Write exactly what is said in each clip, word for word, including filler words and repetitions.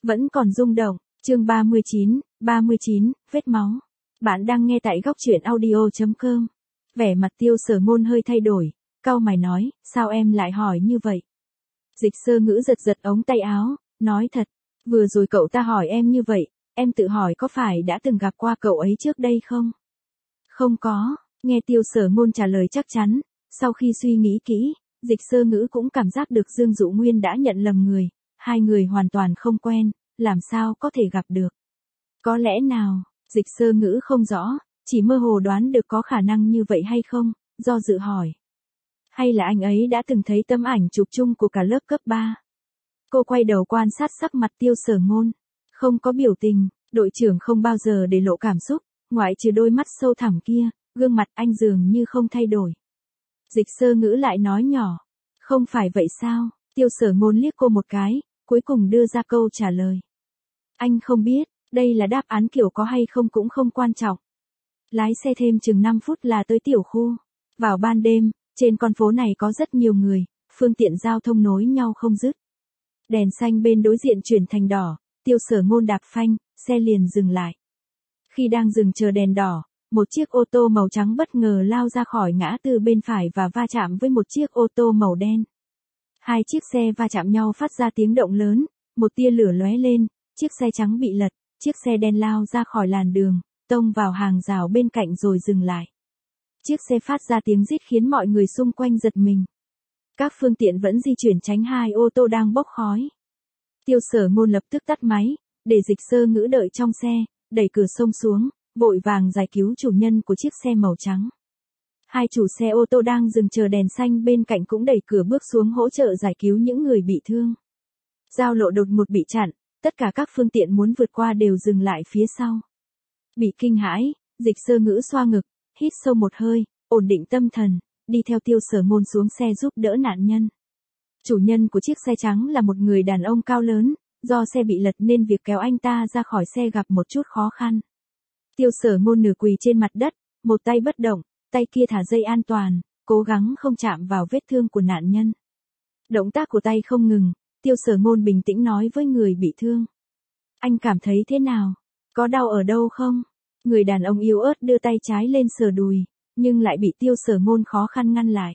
Vẫn còn rung động, chương ba mươi chín, ba mươi chín, vết máu. Bạn đang nghe tại góc truyện audio chấm com. Vẻ mặt Tiêu Sở Ngôn hơi thay đổi, cau mày nói, sao em lại hỏi như vậy? Dịch Sơ Ngữ giật giật ống tay áo, nói thật, vừa rồi cậu ta hỏi em như vậy, em tự hỏi có phải đã từng gặp qua cậu ấy trước đây không? Không có, nghe Tiêu Sở Ngôn trả lời chắc chắn, sau khi suy nghĩ kỹ, Dịch Sơ Ngữ cũng cảm giác được Dương Dụ Nguyên đã nhận lầm người, hai người hoàn toàn không quen, làm sao có thể gặp được. Có lẽ nào, Dịch Sơ Ngữ không rõ, chỉ mơ hồ đoán được có khả năng như vậy hay không, do dự hỏi. Hay là anh ấy đã từng thấy tấm ảnh chụp chung của cả lớp cấp ba? Cô quay đầu quan sát sắc mặt Tiêu Sở Ngôn, không có biểu tình, đội trưởng không bao giờ để lộ cảm xúc, ngoại trừ đôi mắt sâu thẳm kia, gương mặt anh dường như không thay đổi. Dịch Sơ Ngữ lại nói nhỏ, không phải vậy sao? Tiêu Sở Ngôn liếc cô một cái, cuối cùng đưa ra câu trả lời. Anh không biết, đây là đáp án kiểu có hay không cũng không quan trọng. Lái xe thêm chừng năm phút là tới tiểu khu. Vào ban đêm, trên con phố này có rất nhiều người, phương tiện giao thông nối nhau không dứt. Đèn xanh bên đối diện chuyển thành đỏ, Tiêu Sở Ngôn đạp phanh, xe liền dừng lại. Khi đang dừng chờ đèn đỏ, một chiếc ô tô màu trắng bất ngờ lao ra khỏi ngã tư bên phải và va chạm với một chiếc ô tô màu đen. Hai chiếc xe va chạm nhau phát ra tiếng động lớn, một tia lửa lóe lên, chiếc xe trắng bị lật, chiếc xe đen lao ra khỏi làn đường, tông vào hàng rào bên cạnh rồi dừng lại. Chiếc xe phát ra tiếng rít khiến mọi người xung quanh giật mình. Các phương tiện vẫn di chuyển tránh hai ô tô đang bốc khói. Tiêu Sở Ngôn lập tức tắt máy, để Dịch Sơ Ngữ đợi trong xe, đẩy cửa xông xuống, vội vàng giải cứu chủ nhân của chiếc xe màu trắng. Hai chủ xe ô tô đang dừng chờ đèn xanh bên cạnh cũng đẩy cửa bước xuống hỗ trợ giải cứu những người bị thương. Giao lộ đột ngột bị chặn, tất cả các phương tiện muốn vượt qua đều dừng lại phía sau. Bị kinh hãi, Dịch Sơ Ngữ xoa ngực, hít sâu một hơi, ổn định tâm thần, đi theo Tiêu Sở Ngôn xuống xe giúp đỡ nạn nhân. Chủ nhân của chiếc xe trắng là một người đàn ông cao lớn, do xe bị lật nên việc kéo anh ta ra khỏi xe gặp một chút khó khăn. Tiêu Sở Ngôn nửa quỳ trên mặt đất, một tay bất động, tay kia thả dây an toàn, cố gắng không chạm vào vết thương của nạn nhân. Động tác của tay không ngừng, Tiêu Sở Ngôn bình tĩnh nói với người bị thương. Anh cảm thấy thế nào? Có đau ở đâu không? Người đàn ông yếu ớt đưa tay trái lên sờ đùi, nhưng lại bị Tiêu Sở Ngôn khó khăn ngăn lại.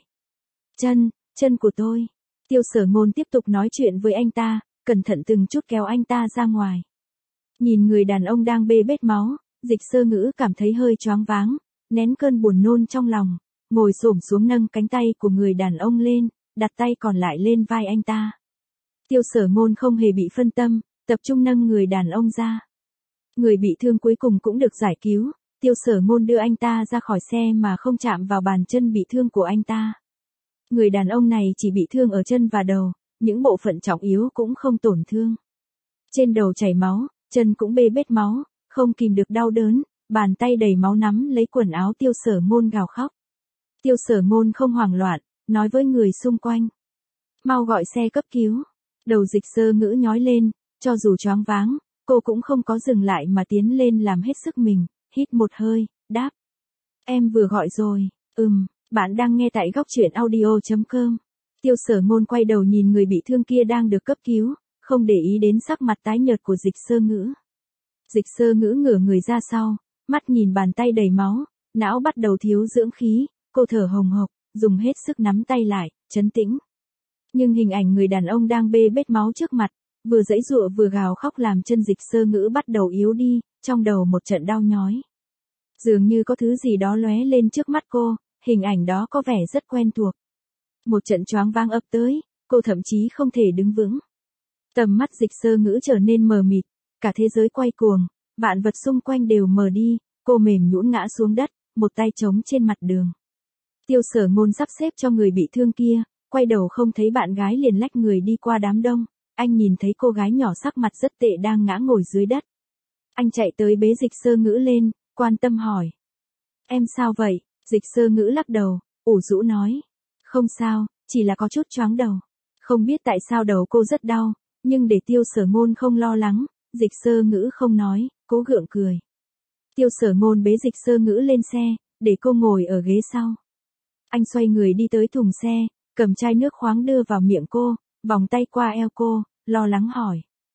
Chân, chân của tôi. Tiêu Sở Ngôn tiếp tục nói chuyện với anh ta, cẩn thận từng chút kéo anh ta ra ngoài. Nhìn người đàn ông đang bê bết máu, Dịch Sơ Ngữ cảm thấy hơi choáng váng, nén cơn buồn nôn trong lòng, ngồi xổm xuống nâng cánh tay của người đàn ông lên, đặt tay còn lại lên vai anh ta. Tiêu Sở Ngôn không hề bị phân tâm, tập trung nâng người đàn ông ra. Người bị thương cuối cùng cũng được giải cứu, Tiêu Sở Ngôn đưa anh ta ra khỏi xe mà không chạm vào bàn chân bị thương của anh ta. Người đàn ông này chỉ bị thương ở chân và đầu, những bộ phận trọng yếu cũng không tổn thương. Trên đầu chảy máu, chân cũng bê bết máu, không kìm được đau đớn, bàn tay đầy máu nắm lấy quần áo Tiêu Sở Ngôn gào khóc. Tiêu Sở Ngôn không hoảng loạn, nói với người xung quanh. Mau gọi xe cấp cứu. Đầu Dịch Sơ Ngữ nhói lên, cho dù choáng váng, cô cũng không có dừng lại mà tiến lên làm hết sức mình, hít một hơi, đáp. Em vừa gọi rồi, ừm, bạn đang nghe tại góc truyện audio chấm com. Tiêu Sở Ngôn quay đầu nhìn người bị thương kia đang được cấp cứu, không để ý đến sắc mặt tái nhợt của Dịch Sơ Ngữ. Dịch Sơ Ngữ ngửa người ra sau, mắt nhìn bàn tay đầy máu, não bắt đầu thiếu dưỡng khí, cô thở hồng hộc, dùng hết sức nắm tay lại, trấn tĩnh. Nhưng hình ảnh người đàn ông đang bê bết máu trước mặt, vừa giãy giụa vừa gào khóc làm chân Dịch Sơ Ngữ bắt đầu yếu đi, trong đầu một trận đau nhói. Dường như có thứ gì đó lóe lên trước mắt cô, hình ảnh đó có vẻ rất quen thuộc. Một trận choáng váng ập tới, cô thậm chí không thể đứng vững. Tầm mắt Dịch Sơ Ngữ trở nên mờ mịt, cả thế giới quay cuồng, vạn vật xung quanh đều mờ đi, cô mềm nhũn ngã xuống đất, một tay trống trên mặt đường. Tiêu Sở Ngôn sắp xếp cho người bị thương kia, quay đầu không thấy bạn gái liền lách người đi qua đám đông, anh nhìn thấy cô gái nhỏ sắc mặt rất tệ đang ngã ngồi dưới đất. Anh chạy tới bế Dịch Sơ Ngữ lên, quan tâm hỏi. Em sao vậy? Dịch Sơ Ngữ lắc đầu, ủ rũ nói. Không sao, chỉ là có chút choáng đầu. Không biết tại sao đầu cô rất đau, nhưng để Tiêu Sở Ngôn không lo lắng, Dịch Sơ Ngữ không nói, cố gượng cười. Tiêu Sở Ngôn bế Dịch Sơ Ngữ lên xe, để cô ngồi ở ghế sau. Anh xoay người đi tới thùng xe, cầm chai nước khoáng đưa vào miệng cô, vòng tay qua eo cô, lo lắng hỏi.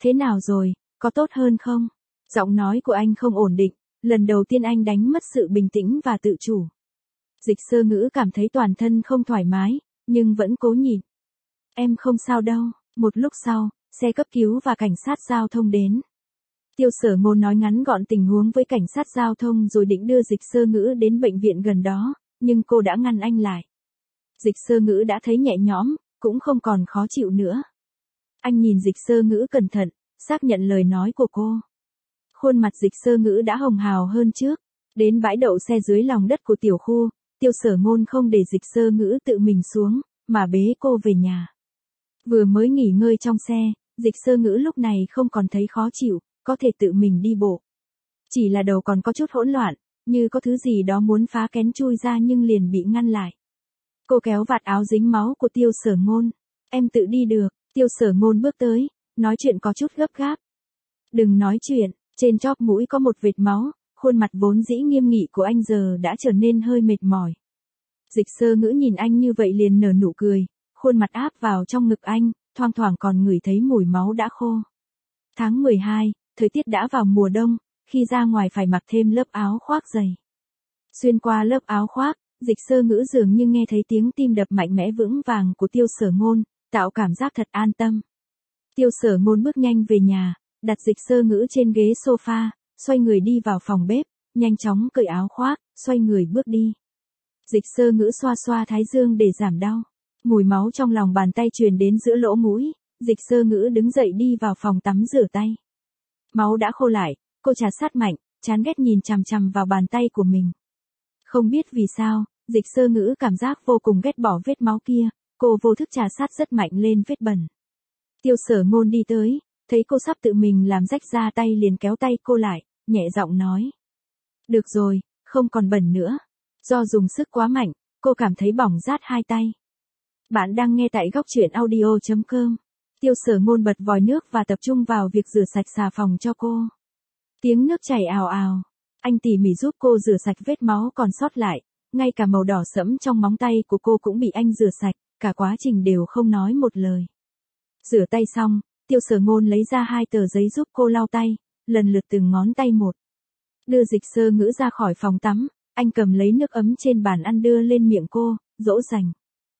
Thế nào rồi, có tốt hơn không? Giọng nói của anh không ổn định, lần đầu tiên anh đánh mất sự bình tĩnh và tự chủ. Dịch Sơ Ngữ cảm thấy toàn thân không thoải mái, nhưng vẫn cố nhịn. Em không sao đâu. Một lúc sau, xe cấp cứu và cảnh sát giao thông đến. Tiêu Sở Ngôn nói ngắn gọn tình huống với cảnh sát giao thông rồi định đưa Dịch Sơ Ngữ đến bệnh viện gần đó, nhưng cô đã ngăn anh lại. Dịch Sơ Ngữ đã thấy nhẹ nhõm, cũng không còn khó chịu nữa. Anh nhìn Dịch Sơ Ngữ cẩn thận, xác nhận lời nói của cô. Khuôn mặt Dịch Sơ Ngữ đã hồng hào hơn trước. Đến bãi đậu xe dưới lòng đất của tiểu khu, Tiêu Sở Ngôn không để Dịch Sơ Ngữ tự mình xuống, mà bế cô về nhà. Vừa mới nghỉ ngơi trong xe, Dịch Sơ Ngữ lúc này không còn thấy khó chịu, có thể tự mình đi bộ. Chỉ là đầu còn có chút hỗn loạn, như có thứ gì đó muốn phá kén chui ra nhưng liền bị ngăn lại. Cô kéo vạt áo dính máu của Tiêu Sở Ngôn. Em tự đi được. Tiêu Sở Ngôn bước tới, nói chuyện có chút gấp gáp. Đừng nói chuyện, trên chóp mũi có một vệt máu, khuôn mặt vốn dĩ nghiêm nghị của anh giờ đã trở nên hơi mệt mỏi. Dịch Sơ Ngữ nhìn anh như vậy liền nở nụ cười, khuôn mặt áp vào trong ngực anh, thoang thoảng còn ngửi thấy mùi máu đã khô. Tháng mười hai, thời tiết đã vào mùa đông, khi ra ngoài phải mặc thêm lớp áo khoác dày. Xuyên qua lớp áo khoác, Dịch Sơ Ngữ dường như nghe thấy tiếng tim đập mạnh mẽ vững vàng của Tiêu Sở Ngôn, tạo cảm giác thật an tâm. Tiêu Sở Ngôn bước nhanh về nhà, đặt Dịch Sơ Ngữ trên ghế sofa, xoay người đi vào phòng bếp, nhanh chóng cởi áo khoác, xoay người bước đi. Dịch Sơ Ngữ xoa xoa thái dương để giảm đau. Mùi máu trong lòng bàn tay truyền đến giữa lỗ mũi, Dịch Sơ Ngữ đứng dậy đi vào phòng tắm rửa tay. Máu đã khô lại, cô trà sát mạnh, chán ghét nhìn chằm chằm vào bàn tay của mình. Không biết vì sao, Dịch Sơ Ngữ cảm giác vô cùng ghét bỏ vết máu kia, cô vô thức trà sát rất mạnh lên vết bẩn. Tiêu Sở Ngôn đi tới, thấy cô sắp tự mình làm rách da tay liền kéo tay cô lại, nhẹ giọng nói. Được rồi, không còn bẩn nữa. Do dùng sức quá mạnh, cô cảm thấy bỏng rát hai tay. Bạn đang nghe tại góc truyện audio chấm com. Tiêu Sở Ngôn bật vòi nước và tập trung vào việc rửa sạch xà phòng cho cô. Tiếng nước chảy ào ào. Anh tỉ mỉ giúp cô rửa sạch vết máu còn sót lại, ngay cả màu đỏ sẫm trong móng tay của cô cũng bị anh rửa sạch, cả quá trình đều không nói một lời. Rửa tay xong, Tiêu Sở Ngôn lấy ra hai tờ giấy giúp cô lau tay, lần lượt từng ngón tay một. Đưa Dịch Sơ Ngữ ra khỏi phòng tắm, anh cầm lấy nước ấm trên bàn ăn đưa lên miệng cô, dỗ dành.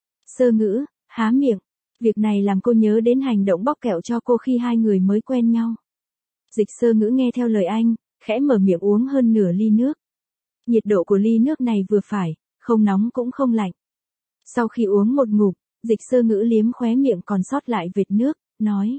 Sơ Ngữ, há miệng. Việc này làm cô nhớ đến hành động bóc kẹo cho cô khi hai người mới quen nhau. Dịch Sơ Ngữ nghe theo lời anh, khẽ mở miệng uống hơn nửa ly nước. Nhiệt độ của ly nước này vừa phải, không nóng cũng không lạnh. Sau khi uống một ngụm, Dịch Sơ Ngữ liếm khóe miệng còn sót lại vệt nước, nói.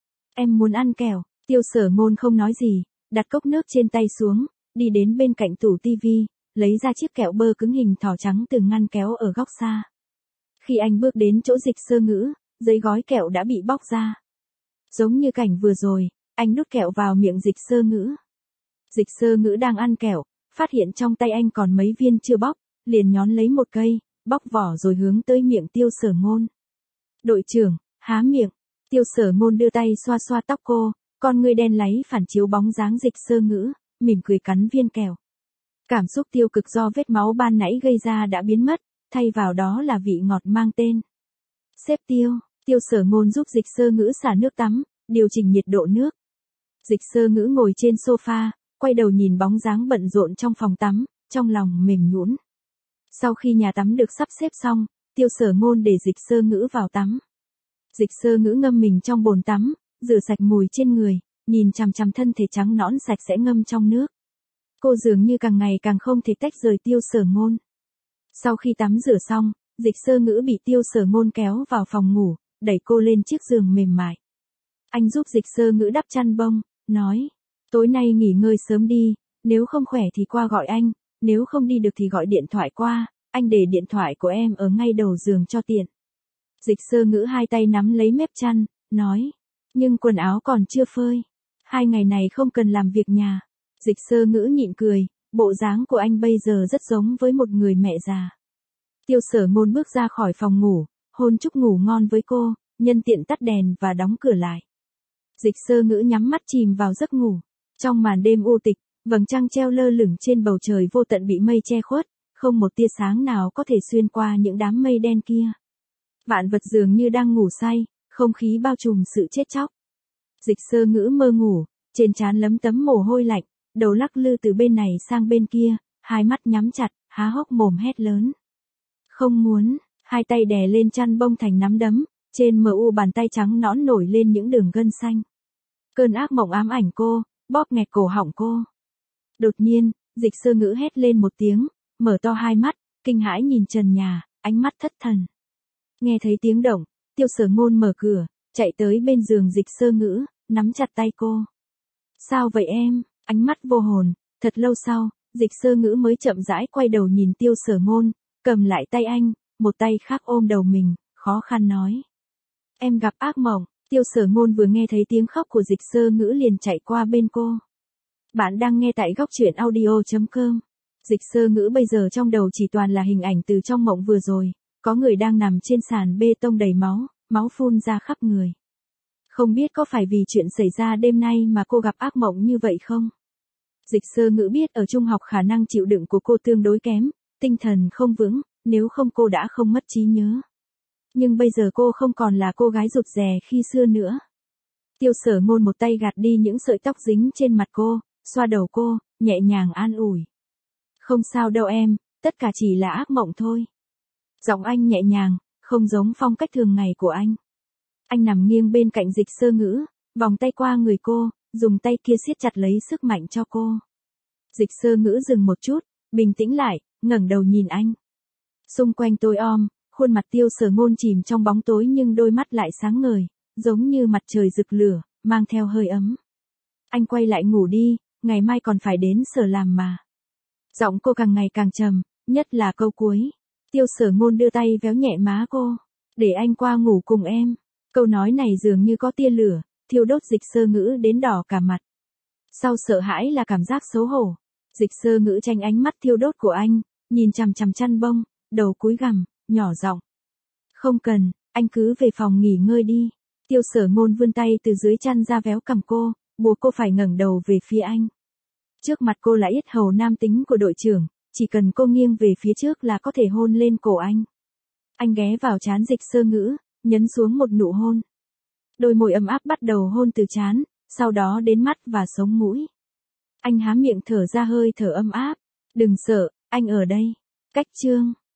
Em muốn ăn kẹo. Tiêu Sở Ngôn không nói gì, đặt cốc nước trên tay xuống, đi đến bên cạnh tủ tivi, lấy ra chiếc kẹo bơ cứng hình thỏ trắng từ ngăn kéo ở góc xa. Khi anh bước đến chỗ Dịch Sơ Ngữ, giấy gói kẹo đã bị bóc ra. Giống như cảnh vừa rồi, anh đút kẹo vào miệng Dịch Sơ Ngữ. Dịch Sơ Ngữ đang ăn kẹo, phát hiện trong tay anh còn mấy viên chưa bóc, liền nhón lấy một cây, bóc vỏ rồi hướng tới miệng Tiêu Sở Ngôn. Đội trưởng, há miệng. Tiêu Sở Ngôn đưa tay xoa xoa tóc cô, con ngươi đen láy phản chiếu bóng dáng Dịch Sơ Ngữ, mỉm cười cắn viên kẹo. Cảm xúc tiêu cực do vết máu ban nãy gây ra đã biến mất, thay vào đó là vị ngọt mang tên. Sếp Tiêu. Tiêu Sở Ngôn giúp Dịch Sơ Ngữ xả nước tắm, điều chỉnh nhiệt độ nước. Dịch Sơ Ngữ ngồi trên sofa, quay đầu nhìn bóng dáng bận rộn trong phòng tắm, trong lòng mềm nhũn. Sau khi nhà tắm được sắp xếp xong, Tiêu Sở Ngôn để Dịch Sơ Ngữ vào tắm. Dịch Sơ Ngữ ngâm mình trong bồn tắm, rửa sạch mùi trên người, nhìn chằm chằm thân thể trắng nõn sạch sẽ ngâm trong nước. Cô dường như càng ngày càng không thể tách rời Tiêu Sở Ngôn. Sau khi tắm rửa xong, Dịch Sơ Ngữ bị Tiêu Sở Ngôn kéo vào phòng ngủ, đẩy cô lên chiếc giường mềm mại. Anh giúp Dịch Sơ Ngữ đắp chăn bông, nói, tối nay nghỉ ngơi sớm đi, nếu không khỏe thì qua gọi anh, nếu không đi được thì gọi điện thoại qua, anh để điện thoại của em ở ngay đầu giường cho tiện. Dịch Sơ Ngữ hai tay nắm lấy mép chăn, nói, nhưng quần áo còn chưa phơi, hai ngày này không cần làm việc nhà. Dịch Sơ Ngữ nhịn cười, bộ dáng của anh bây giờ rất giống với một người mẹ già. Tiêu Sở Ngôn bước ra khỏi phòng ngủ, hôn chúc ngủ ngon với cô, nhân tiện tắt đèn và đóng cửa lại. Dịch Sơ Ngữ nhắm mắt chìm vào giấc ngủ. Trong màn đêm u tịch, vầng trăng treo lơ lửng trên bầu trời vô tận bị mây che khuất, không một tia sáng nào có thể xuyên qua những đám mây đen kia. Vạn vật dường như đang ngủ say, không khí bao trùm sự chết chóc. Dịch Sơ Ngữ mơ ngủ, trên trán lấm tấm mồ hôi lạnh, đầu lắc lư từ bên này sang bên kia, hai mắt nhắm chặt, há hốc mồm hét lớn. Không muốn, hai tay đè lên chăn bông thành nắm đấm, trên mờ u bàn tay trắng nõn nổi lên những đường gân xanh. Cơn ác mộng ám ảnh cô, bóp nghẹt cổ họng cô. Đột nhiên, Dịch Sơ Ngữ hét lên một tiếng, mở to hai mắt, kinh hãi nhìn trần nhà, ánh mắt thất thần. Nghe thấy tiếng động, Tiêu Sở Ngôn mở cửa, chạy tới bên giường Dịch Sơ Ngữ, nắm chặt tay cô. Sao vậy em? Ánh mắt vô hồn, thật lâu sau, Dịch Sơ Ngữ mới chậm rãi quay đầu nhìn Tiêu Sở Ngôn, cầm lại tay anh, một tay khác ôm đầu mình, khó khăn nói. Em gặp ác mộng. Tiêu Sở Ngôn vừa nghe thấy tiếng khóc của Dịch Sơ Ngữ liền chạy qua bên cô. Bạn đang nghe tại góc truyện audio chấm com. Dịch Sơ Ngữ bây giờ trong đầu chỉ toàn là hình ảnh từ trong mộng vừa rồi, có người đang nằm trên sàn bê tông đầy máu, máu phun ra khắp người. Không biết có phải vì chuyện xảy ra đêm nay mà cô gặp ác mộng như vậy không? Dịch Sơ Ngữ biết ở trung học khả năng chịu đựng của cô tương đối kém, tinh thần không vững, nếu không cô đã không mất trí nhớ. Nhưng bây giờ cô không còn là cô gái rụt rè khi xưa nữa. Tiêu Sở Ngôn một tay gạt đi những sợi tóc dính trên mặt cô, xoa đầu cô, nhẹ nhàng an ủi. Không sao đâu em, tất cả chỉ là ác mộng thôi. Giọng anh nhẹ nhàng, không giống phong cách thường ngày của anh. Anh nằm nghiêng bên cạnh Dịch Sơ Ngữ, vòng tay qua người cô, dùng tay kia siết chặt lấy sức mạnh cho cô. Dịch Sơ Ngữ dừng một chút, bình tĩnh lại, ngẩng đầu nhìn anh. Xung quanh tối om, khuôn mặt Tiêu Sở Ngôn chìm trong bóng tối nhưng đôi mắt lại sáng ngời, giống như mặt trời rực lửa, mang theo hơi ấm. Anh quay lại ngủ đi, ngày mai còn phải đến sở làm mà. Giọng cô càng ngày càng trầm, nhất là câu cuối. Tiêu Sở Ngôn đưa tay véo nhẹ má cô. Để anh qua ngủ cùng em. Câu nói này dường như có tia lửa, thiêu đốt Dịch Sơ Ngữ đến đỏ cả mặt. Sau sợ hãi là cảm giác xấu hổ. Dịch Sơ Ngữ tránh ánh mắt thiêu đốt của anh, nhìn chằm chằm chăn bông, đầu cúi gằm, nhỏ giọng. Không cần, anh cứ về phòng nghỉ ngơi đi. Tiêu Sở Ngôn vươn tay từ dưới chăn ra véo cằm cô, buộc cô phải ngẩng đầu về phía anh. Trước mặt cô là yết hầu nam tính của đội trưởng, chỉ cần cô nghiêng về phía trước là có thể hôn lên cổ anh. Anh ghé vào trán Dịch Sơ Ngữ, nhấn xuống một nụ hôn. Đôi môi ấm áp bắt đầu hôn từ trán, sau đó đến mắt và sống mũi. Anh há miệng thở ra hơi thở ấm áp. Đừng sợ, anh ở đây. Cách chương.